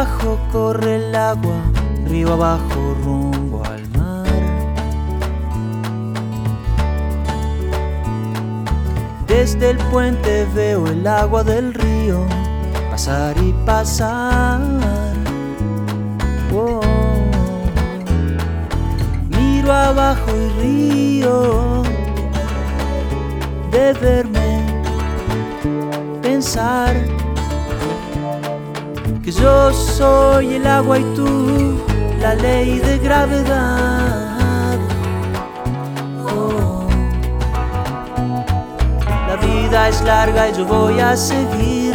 abajo corre el agua, río abajo rumbo al mar. Desde el puente veo el agua del río pasar y pasar. Oh. Miro abajo y río de verme pensar que yo soy el agua y tú la ley de gravedad. Oh. La vida es larga y yo voy a seguir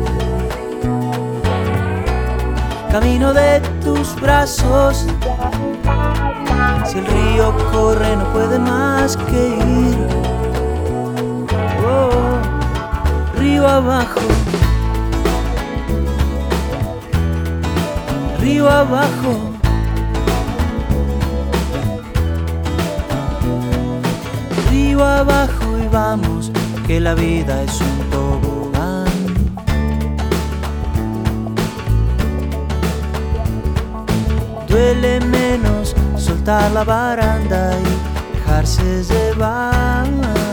camino de tus brazos. Si el río corre no puede más que ir. Oh, río abajo, río abajo. Río abajo y vamos, que la vida es un tobogán. Duele menos soltar la baranda y dejarse llevar,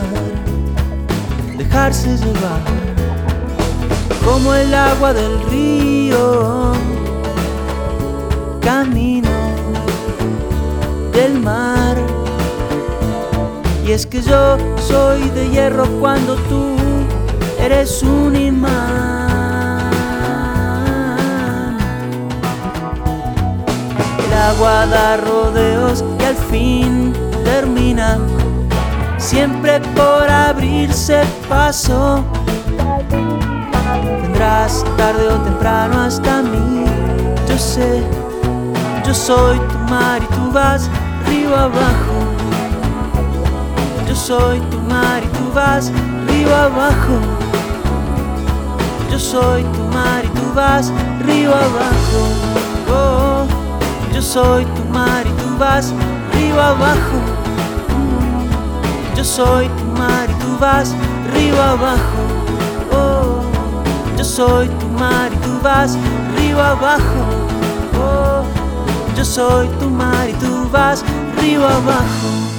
dejarse llevar. Como el agua del río, camino del mar. Y es que yo soy de hierro cuando tú eres un imán. El agua da rodeos y al fin termina, siempre por abrirse paso. Vendrás tarde o temprano hasta mí. Yo sé, yo soy tu mar y tú vas río abajo. Yo soy tu mar y tú vas río abajo. Yo soy tu mar y tú vas río abajo. Oh, yo soy tu mar y tú vas río abajo. Yo soy tu mar y tú vas río abajo. Oh, yo soy tu mar y tú vas río abajo. Oh, yo soy tu mar y tú vas río abajo.